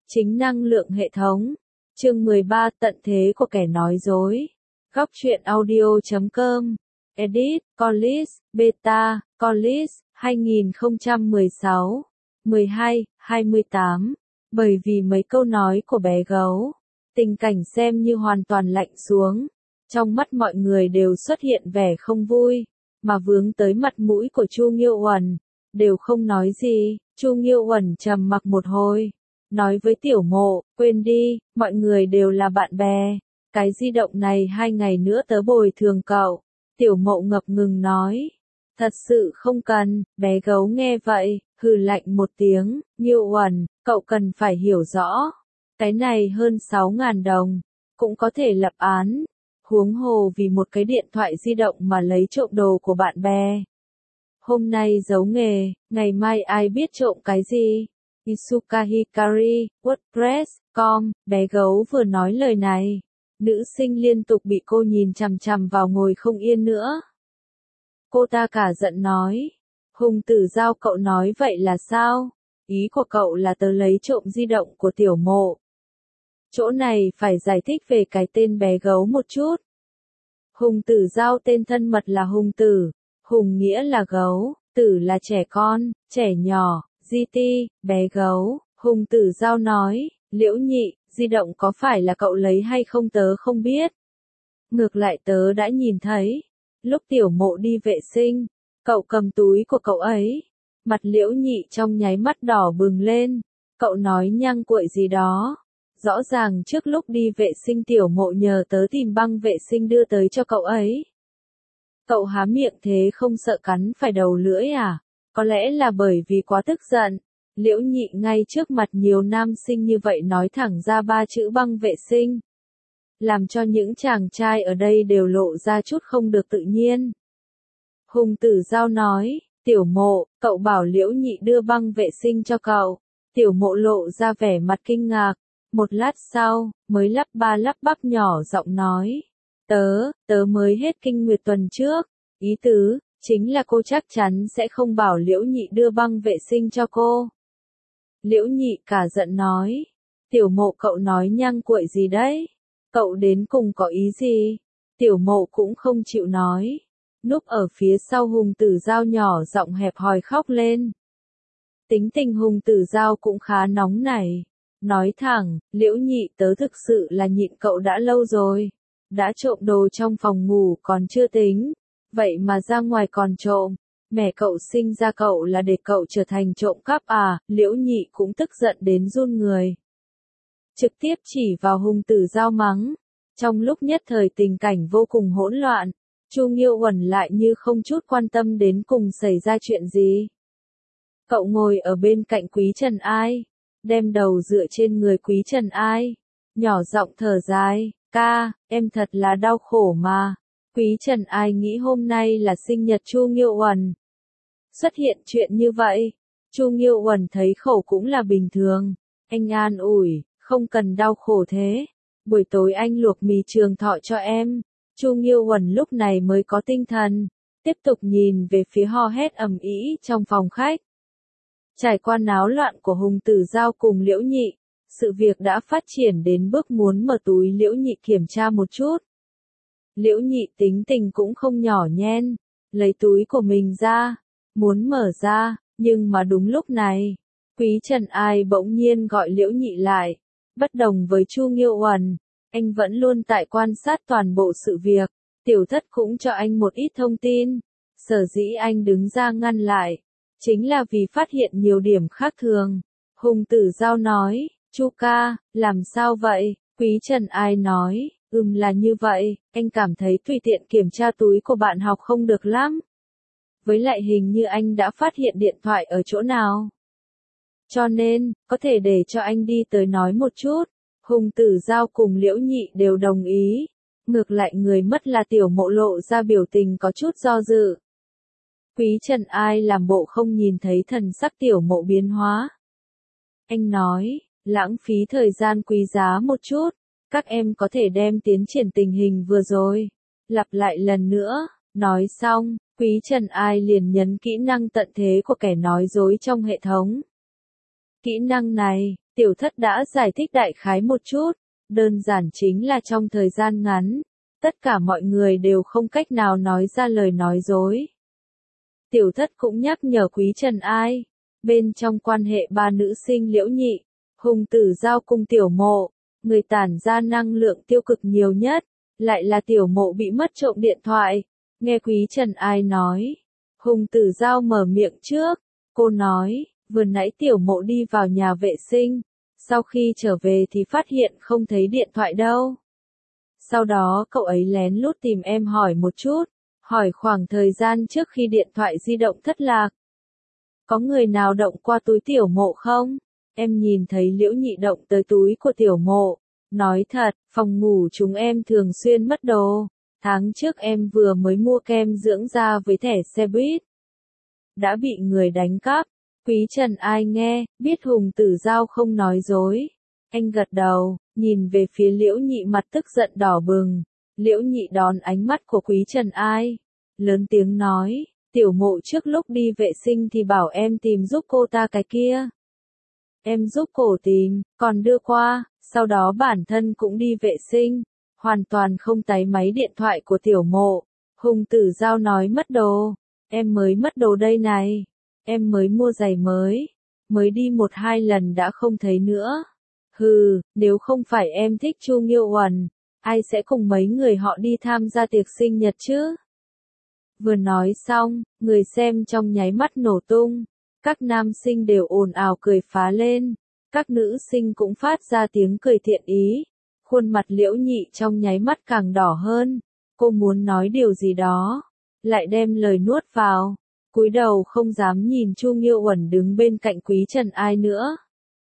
Chính năng lượng hệ thống. Chương 13 Tận thế của kẻ nói dối. Góc truyện audio.com. Edit, Collis, Beta, Collis, 2016. 12, 28. Bởi vì mấy câu nói của bé gấu, tình cảnh xem như hoàn toàn lạnh xuống. Trong mắt mọi người đều xuất hiện vẻ không vui, mà vướng tới mặt mũi của Chu Nghiêu Uẩn, đều không nói gì. Chu Nghiêu Uẩn trầm mặc một hồi, nói với Tiểu Mộ, quên đi, mọi người đều là bạn bè, cái di động này 2 ngày nữa tớ bồi thường cậu. Tiểu Mộ ngập ngừng nói, thật sự không cần. Bé gấu nghe vậy, hừ lạnh một tiếng, Nghiêu Uẩn, cậu cần phải hiểu rõ, cái này hơn 6.000 đồng, cũng có thể lập án, huống hồ vì một cái điện thoại di động mà lấy trộm đồ của bạn bè. Hôm nay giấu nghề, ngày mai ai biết trộm cái gì? Isuka Hikari, WordPress.com. Bé gấu vừa nói lời này, nữ sinh liên tục bị cô nhìn chằm chằm vào ngồi không yên nữa. Cô ta cả giận nói, Hùng Tử Giao, cậu nói vậy là sao? Ý của cậu là tớ lấy trộm di động của Tiểu Mộ. Chỗ này phải giải thích về cái tên bé gấu một chút. Hùng Tử Giao tên thân mật là Hùng Tử, Hùng nghĩa là gấu, Tử là trẻ con, trẻ nhỏ, GT, bé gấu. Hùng Tử Giao nói, Liễu Nhị, di động có phải là cậu lấy hay không tớ không biết. Ngược lại tớ đã nhìn thấy, lúc Tiểu Mộ đi vệ sinh, cậu cầm túi của cậu ấy. Mặt Liễu Nhị trong nháy mắt đỏ bừng lên, cậu nói nhăng cuội gì đó. Rõ ràng trước lúc đi vệ sinh Tiểu Mộ nhờ tớ tìm băng vệ sinh đưa tới cho cậu ấy. Cậu há miệng thế không sợ cắn phải đầu lưỡi à? Có lẽ là bởi vì quá tức giận. Liễu Nhị ngay trước mặt nhiều nam sinh như vậy nói thẳng ra 3 chữ băng vệ sinh, làm cho những chàng trai ở đây đều lộ ra chút không được tự nhiên. Hùng Tử Giao nói, Tiểu Mộ, cậu bảo Liễu Nhị đưa băng vệ sinh cho cậu. Tiểu Mộ lộ ra vẻ mặt kinh ngạc. Một lát sau, mới lắp ba lắp bắp nhỏ giọng nói, tớ mới hết kinh nguyệt tuần trước, ý tứ, chính là cô chắc chắn sẽ không bảo Liễu Nhị đưa băng vệ sinh cho cô. Liễu Nhị cả giận nói, Tiểu Mộ cậu nói nhăng cuội gì đấy, cậu đến cùng có ý gì? Tiểu Mộ cũng không chịu nói, núp ở phía sau Hùng Tử Giao nhỏ giọng hẹp hòi khóc lên. Tính tình Hùng Tử Giao cũng khá nóng nảy. Nói thẳng, Liễu Nhị tớ thực sự là nhịn cậu đã lâu rồi. Đã trộm đồ trong phòng ngủ còn chưa tính. Vậy mà ra ngoài còn trộm. Mẹ cậu sinh ra cậu là để cậu trở thành trộm cắp à? Liễu Nhị cũng tức giận đến run người. Trực tiếp chỉ vào Hùng Tử Giao mắng. Trong lúc nhất thời tình cảnh vô cùng hỗn loạn, Chu Nghiêu Uẩn lại như không chút quan tâm đến cùng xảy ra chuyện gì. Cậu ngồi ở bên cạnh Quý Trần Ai, đem đầu dựa trên người Quý Trần Ai, nhỏ giọng thở dài, ca, em thật là đau khổ mà. Quý Trần Ai nghĩ hôm nay là sinh nhật Chu Nghiêu Uẩn. Xuất hiện chuyện như vậy, Chu Nghiêu Uẩn thấy khổ cũng là bình thường. Anh an ủi, không cần đau khổ thế. Buổi tối anh luộc mì trường thọ cho em. Chu Nghiêu Uẩn lúc này mới có tinh thần, tiếp tục nhìn về phía ho hét ầm ĩ trong phòng khách. Trải qua náo loạn của Hùng Tử Giao cùng Liễu Nhị, sự việc đã phát triển đến bước muốn mở túi Liễu Nhị kiểm tra một chút. Liễu Nhị tính tình cũng không nhỏ nhen, lấy túi của mình ra, muốn mở ra, nhưng mà đúng lúc này, Quý Trần Ai bỗng nhiên gọi Liễu Nhị lại. Bất đồng với Chu Nghiêu Uẩn, anh vẫn luôn tại quan sát toàn bộ sự việc, Tiểu Thất cũng cho anh một ít thông tin. Sở dĩ anh đứng ra ngăn lại, chính là vì phát hiện nhiều điểm khác thường. Hùng Tử Giao nói, Chu ca, làm sao vậy? Quý Trần Ai nói, là như vậy, anh cảm thấy tùy tiện kiểm tra túi của bạn học không được lắm. Với lại hình như anh đã phát hiện điện thoại ở chỗ nào. Cho nên, có thể để cho anh đi tới nói một chút. Hùng Tử Giao cùng Liễu Nhị đều đồng ý. Ngược lại người mất là Tiểu Mộ lộ ra biểu tình có chút do dự. Quý Trần Ai làm bộ không nhìn thấy thần sắc Tiểu Mộ biến hóa. Anh nói, lãng phí thời gian quý giá một chút, các em có thể đem tiến triển tình hình vừa rồi. Lặp lại lần nữa, nói xong, Quý Trần Ai liền nhấn kỹ năng tận thế của kẻ nói dối trong hệ thống. Kỹ năng này, Tiểu thất đã giải thích đại khái một chút, đơn giản chính là trong thời gian ngắn, tất cả mọi người đều không cách nào nói ra lời nói dối. Tiểu thất cũng nhắc nhở Quý Trần Ai, bên trong quan hệ ba nữ sinh Liễu Nhị, Hùng Tử Giao cùng Tiểu Mộ, người tản ra năng lượng tiêu cực nhiều nhất, lại là Tiểu Mộ bị mất trộm điện thoại. Nghe Quý Trần Ai nói, Hùng Tử Giao mở miệng trước, cô nói, vừa nãy Tiểu Mộ đi vào nhà vệ sinh, sau khi trở về thì phát hiện không thấy điện thoại đâu. Sau đó cậu ấy lén lút tìm em hỏi một chút, hỏi khoảng thời gian trước khi điện thoại di động thất lạc. Có người nào động qua túi Tiểu Mộ không? Em nhìn thấy Liễu Nhị động tới túi của Tiểu Mộ. Nói thật, phòng ngủ chúng em thường xuyên mất đồ. Tháng trước em vừa mới mua kem dưỡng da với thẻ xe buýt. Đã bị người đánh cắp. Quý Trần Ai nghe, biết Hùng Tử Giao không nói dối. Anh gật đầu, nhìn về phía Liễu Nhị mặt tức giận đỏ bừng. Liễu Nhị đón ánh mắt của Quý Trần Ai. Lớn tiếng nói, Tiểu Mộ trước lúc đi vệ sinh thì bảo em tìm giúp cô ta cái kia. Em giúp cổ tìm, còn đưa qua, sau đó bản thân cũng đi vệ sinh. Hoàn toàn không táy máy điện thoại của Tiểu Mộ. Hùng Tử Giao nói mất đồ. Em mới mất đồ đây này. Em mới mua giày mới đi 1-2 lần đã không thấy nữa. Hừ, nếu không phải em thích Chu Nghiêu Uẩn, ai sẽ cùng mấy người họ đi tham gia tiệc sinh nhật chứ? Vừa nói xong, người xem trong nháy mắt nổ tung. Các nam sinh đều ồn ào cười phá lên. Các nữ sinh cũng phát ra tiếng cười thiện ý. Khuôn mặt Liễu Nhị trong nháy mắt càng đỏ hơn. Cô muốn nói điều gì đó, lại đem lời nuốt vào. Cúi đầu không dám nhìn Chu Nghiêu Uẩn đứng bên cạnh Quý Trần Ai nữa.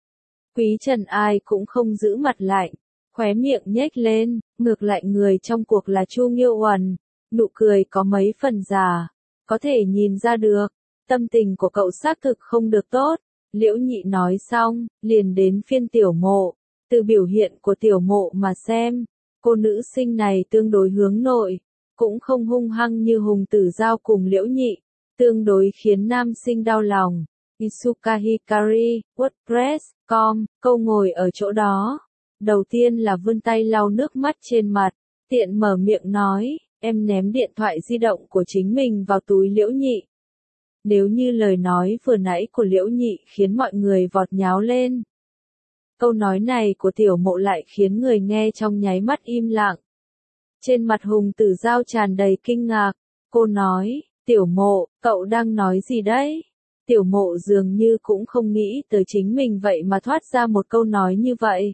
Quý Trần Ai cũng không giữ mặt lạnh, khóe miệng nhếch lên, ngược lại người trong cuộc là Chu Nghiêu Uẩn, nụ cười có mấy phần già, có thể nhìn ra được, tâm tình của cậu xác thực không được tốt. Liễu Nhị nói xong, liền đến phiên Tiểu Mộ, từ biểu hiện của Tiểu Mộ mà xem, cô nữ sinh này tương đối hướng nội, cũng không hung hăng như Hùng Tử Giao cùng Liễu Nhị. Tương đối khiến nam sinh đau lòng. Isuka Hikari, WordPress.com, câu ngồi ở chỗ đó. Đầu tiên là vươn tay lau nước mắt trên mặt, tiện mở miệng nói, em ném điện thoại di động của chính mình vào túi Liễu Nhị. Nếu như lời nói vừa nãy của Liễu Nhị khiến mọi người vọt nháo lên. Câu nói này của Tiểu Mộ lại khiến người nghe trong nháy mắt im lặng. Trên mặt Hùng Tử Giao tràn đầy kinh ngạc, cô nói, Tiểu Mộ, cậu đang nói gì đấy? Tiểu Mộ dường như cũng không nghĩ tới chính mình vậy mà thoát ra một câu nói như vậy.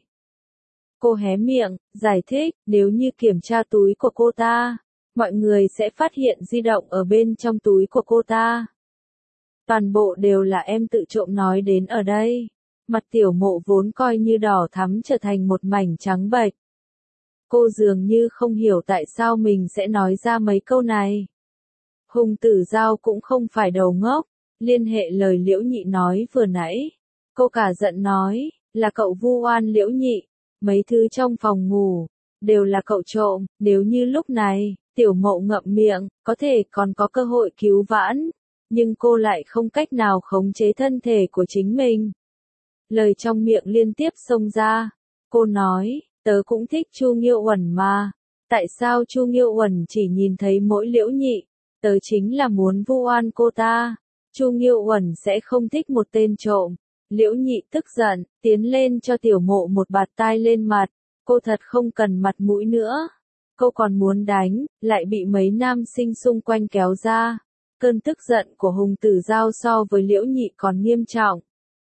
Cô hé miệng, giải thích, nếu như kiểm tra túi của cô ta, mọi người sẽ phát hiện di động ở bên trong túi của cô ta. Toàn bộ đều là em tự trộm nói đến ở đây. Mặt Tiểu Mộ vốn coi như đỏ thắm trở thành một mảnh trắng bệch. Cô dường như không hiểu tại sao mình sẽ nói ra mấy câu này. Hùng Tử Giao cũng không phải đầu ngốc, liên hệ lời Liễu Nhị nói vừa nãy. Cô cả giận nói, là cậu vu oan Liễu Nhị, mấy thứ trong phòng ngủ, đều là cậu trộm, nếu như lúc này, Tiểu Mộ ngậm miệng, có thể còn có cơ hội cứu vãn, nhưng cô lại không cách nào khống chế thân thể của chính mình. Lời trong miệng liên tiếp xông ra, cô nói, tớ cũng thích Chu Nghiêu Uẩn mà, tại sao Chu Nghiêu Uẩn chỉ nhìn thấy mỗi Liễu Nhị? Tớ chính là muốn vu oan cô ta. Chu Nghiêu Uẩn sẽ không thích một tên trộm. Liễu Nhị tức giận, tiến lên cho Tiểu Mộ một bạt tai lên mặt. Cô thật không cần mặt mũi nữa. Cô còn muốn đánh, lại bị mấy nam sinh xung quanh kéo ra. Cơn tức giận của Hùng Tử Giao so với Liễu Nhị còn nghiêm trọng.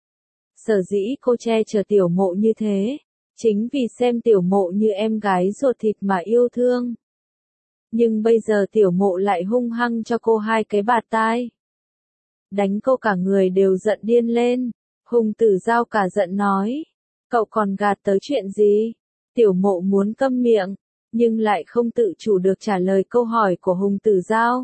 Sở dĩ cô che chở Tiểu Mộ như thế, chính vì xem Tiểu Mộ như em gái ruột thịt mà yêu thương. Nhưng bây giờ Tiểu Mộ lại hung hăng cho cô 2 cái bạt tai. Đánh cô cả người đều giận điên lên. Hùng Tử Giao cả giận nói. Cậu còn gạt tớ chuyện gì? Tiểu Mộ muốn câm miệng, nhưng lại không tự chủ được trả lời câu hỏi của Hùng Tử Giao.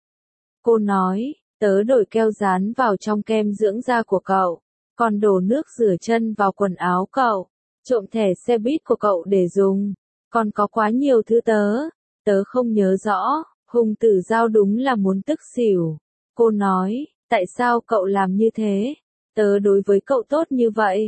Cô nói, tớ đổi keo dán vào trong kem dưỡng da của cậu, còn đổ nước rửa chân vào quần áo cậu, trộm thẻ xe buýt của cậu để dùng, còn có quá nhiều thứ tớ không nhớ rõ. Hùng Tử Giao đúng là muốn tức xỉu. Cô nói, tại sao cậu làm như thế? Tớ đối với cậu tốt như vậy,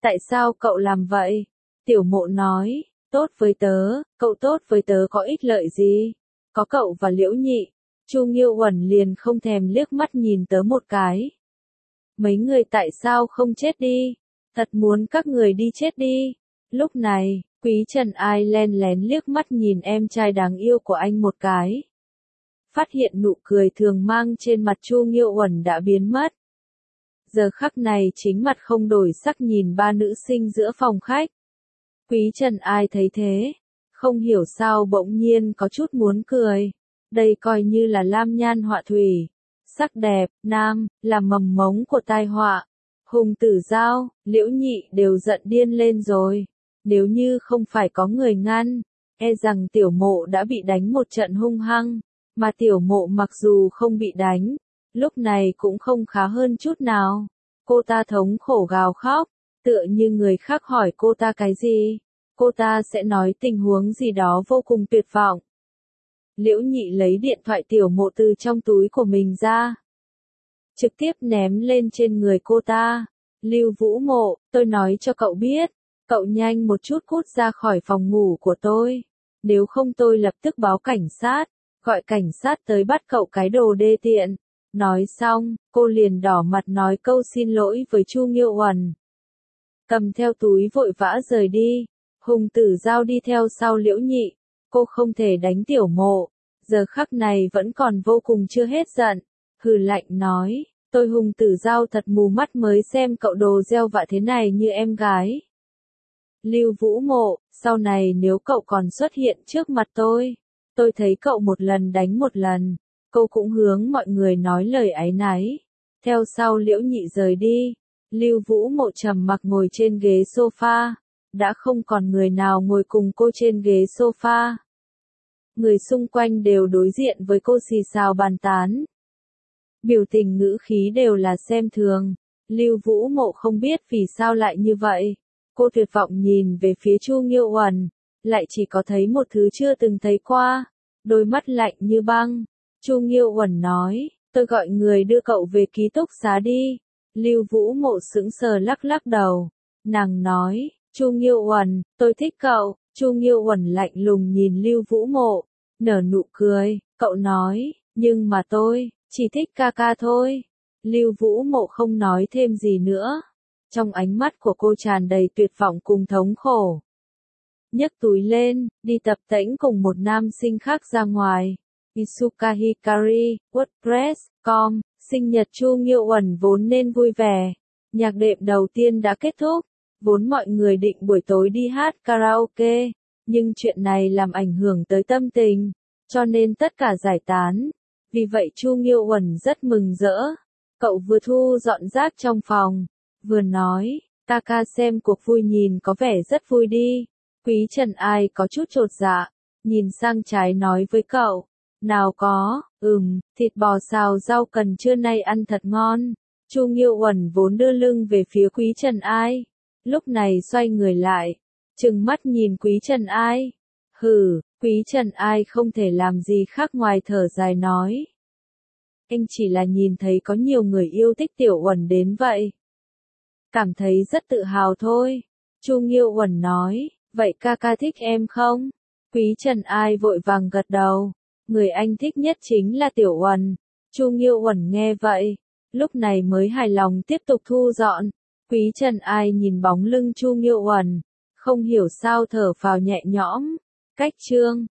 Tại sao cậu làm vậy? Tiểu Mộ nói, tốt với tớ, cậu tốt với tớ có ích lợi gì? Có cậu và Liễu Nhị. Chu Nghiêu Uẩn liền không thèm liếc mắt nhìn tớ một cái. Mấy người tại sao không chết đi? Thật muốn các người đi chết đi. Lúc này, Quý Trần Ai len lén liếc mắt nhìn em trai đáng yêu của anh một cái. Phát hiện nụ cười thường mang trên mặt Chu Nghiêu Uẩn đã biến mất. Giờ khắc này chính mặt không đổi sắc nhìn ba nữ sinh giữa phòng khách. Quý Trần Ai thấy thế, không hiểu sao bỗng nhiên có chút muốn cười. Đây coi như là lam nhan họa thủy. Sắc đẹp, nam, là mầm mống của tai họa. Hùng Tử Giao, Liễu Nhị đều giận điên lên rồi. Nếu như không phải có người ngăn, e rằng Tiểu Mộ đã bị đánh một trận hung hăng. Mà Tiểu Mộ mặc dù không bị đánh, lúc này cũng không khá hơn chút nào. Cô ta thống khổ gào khóc, tựa như người khác hỏi cô ta cái gì, cô ta sẽ nói tình huống gì đó vô cùng tuyệt vọng. Liễu Nhị lấy điện thoại Tiểu Mộ từ trong túi của mình ra, trực tiếp ném lên trên người cô ta. Lưu Vũ Mộ, tôi nói cho cậu biết, cậu nhanh một chút cút ra khỏi phòng ngủ của tôi, nếu không tôi lập tức báo cảnh sát, gọi cảnh sát tới bắt cậu cái đồ đê tiện. Nói xong, cô liền đỏ mặt nói câu xin lỗi với Chu Nghiêu Uẩn. Cầm theo túi vội vã rời đi. Hùng Tử Giao đi theo sau Liễu Nhị. Cô không thể đánh Tiểu Mộ, giờ khắc này vẫn còn vô cùng chưa hết giận. Hừ lạnh nói, tôi Hùng Tử Giao thật mù mắt mới xem cậu đồ gieo vạ thế này như em gái. Lưu Vũ Mộ, sau này nếu cậu còn xuất hiện trước mặt tôi thấy cậu một lần đánh một lần. Cô cũng hướng mọi người nói lời áy náy. Theo sau Liễu Nhị rời đi, Lưu Vũ Mộ trầm mặc ngồi trên ghế sofa. Đã không còn người nào ngồi cùng cô trên ghế sofa. Người xung quanh đều đối diện với cô xì xào bàn tán. Biểu tình ngữ khí đều là xem thường. Lưu Vũ Mộ không biết vì sao lại như vậy. Cô tuyệt vọng nhìn về phía Chu Nghiêu Uẩn, lại chỉ có thấy một thứ chưa từng thấy qua. Đôi mắt lạnh như băng. Chu Nghiêu Uẩn nói, tôi gọi người đưa cậu về ký túc xá đi. Lưu Vũ Mộ sững sờ lắc lắc đầu. Nàng nói, Chu Nghiêu Uẩn, tôi thích cậu. Chu Nghiêu Uẩn lạnh lùng nhìn Lưu Vũ Mộ, nở nụ cười, cậu nói, nhưng mà tôi chỉ thích ca ca thôi. Lưu Vũ Mộ không nói thêm gì nữa. Trong ánh mắt của cô tràn đầy tuyệt vọng cùng thống khổ. Nhấc túi lên, đi tập tễnh cùng một nam sinh khác ra ngoài. Isuka Hikari, WordPress.com, sinh nhật Chu Nghiêu Uẩn vốn nên vui vẻ. Nhạc đệm đầu tiên đã kết thúc, vốn mọi người định buổi tối đi hát karaoke, nhưng chuyện này làm ảnh hưởng tới tâm tình, cho nên tất cả giải tán. Vì vậy Chu Nghiêu Uẩn rất mừng rỡ. Cậu vừa thu dọn rác trong phòng, vừa nói, ca ca xem cuộc vui nhìn có vẻ rất vui đi. Quý Trần Ai có chút chột dạ, nhìn sang trái nói với cậu. Nào có, thịt bò xào rau cần trưa nay ăn thật ngon. Chu Nghiêu Uẩn vốn đưa lưng về phía Quý Trần Ai, lúc này xoay người lại, trừng mắt nhìn Quý Trần Ai. Hừ, Quý Trần Ai không thể làm gì khác ngoài thở dài nói. Anh chỉ là nhìn thấy có nhiều người yêu thích Tiểu Uẩn đến vậy. Cảm thấy rất tự hào thôi. Chu Nghiêu Uẩn nói, vậy ca ca thích em không? Quý Trần Ai vội vàng gật đầu. Người anh thích nhất chính là Tiểu Uẩn. Chu Nghiêu Uẩn nghe vậy, lúc này mới hài lòng tiếp tục thu dọn. Quý Trần Ai nhìn bóng lưng Chu Nghiêu Uẩn, không hiểu sao thở phào nhẹ nhõm. Cách chương